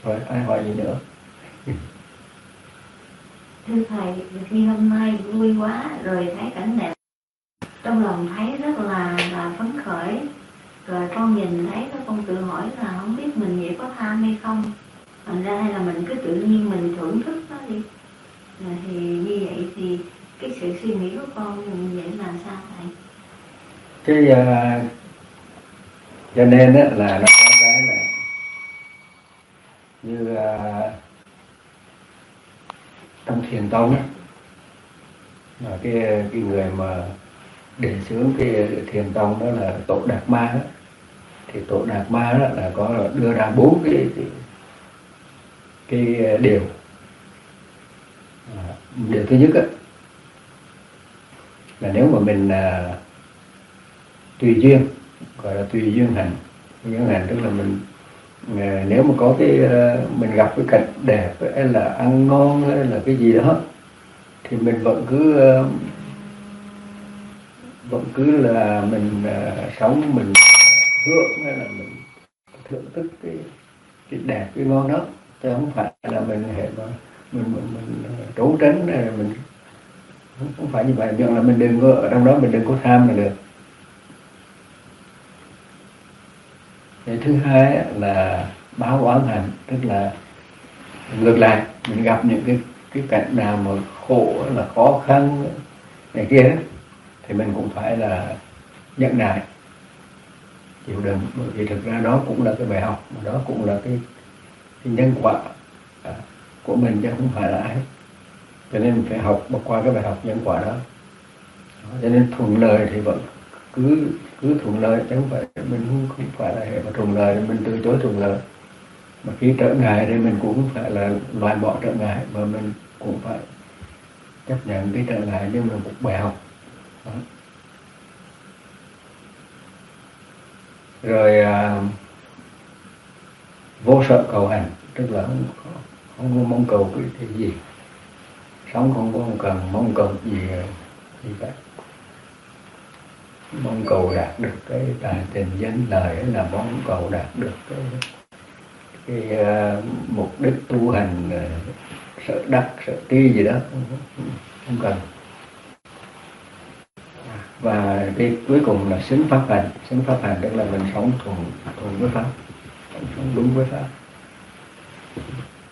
Rồi ai hỏi gì nữa? Thưa thầy, khi hôm nay vui quá rồi thấy cảnh đẹp, trong lòng thấy rất là phấn khởi. Rồi con nhìn thấy đó, con tự hỏi là không biết mình vậy có tham hay không. Thành ra hay là mình cứ tự nhiên mình thưởng thức nó đi. Thì như vậy thì cái sự suy nghĩ của con như vậy là sao thầy? Cho nên á, là nó có cái là như trong thiền tông á, mà cái người mà đề xướng cái thiền tông đó là Tổ Đạt Ma á. Thì Tổ Đạt Ma đó là có đưa ra 4 cái điều. Điều thứ nhất á, là nếu mà mình tùy duyên, gọi là tùy duyên hành. Tùy duyên hành tức là mình nếu mà có mình gặp cái cảnh đẹp hay là ăn ngon hay là cái gì đó thì mình vẫn cứ là mình sống, mình hưởng hay là mình thưởng thức cái đẹp, cái ngon đó, chứ không phải là mình hệ mà mình trốn tránh hay là mình không phải như vậy. Nhưng là mình đừng có ở trong đó, mình đừng có tham là được. Cái thứ hai là báo oán hành, tức là ngược lại, mình gặp những cái cảnh nào mà khổ là khó khăn này kia thì mình cũng phải là nhận nại, chịu đựng, bởi vì thực ra đó cũng là cái bài học, mà đó cũng là cái nhân quả của mình chứ không phải là ai. Cho nên mình phải học qua cái bài học nhân quả đó. Cho nên thuận lợi thì vẫn cứ thuận lợi, chứ không phải mình không phải là hệ mà thuận lợi mình từ chối thuận lợi. Mà khi trở ngại thì mình cũng không phải là loại bỏ trở ngại, mà mình cũng phải chấp nhận cái trở ngại như là một bài học đó. Rồi vô sở cầu hành, tức là không có mong cầu cái gì, sống không có cần mong cầu gì cả, mong cầu đạt được cái tài tình danh lợi, hay là mong cầu đạt được cái mục đích tu hành, sợ đắc sợ tri gì đó, không cần. Và cái cuối cùng là xứng pháp hành. Xứng pháp hành tức là mình sống thuận với pháp, sống đúng với pháp.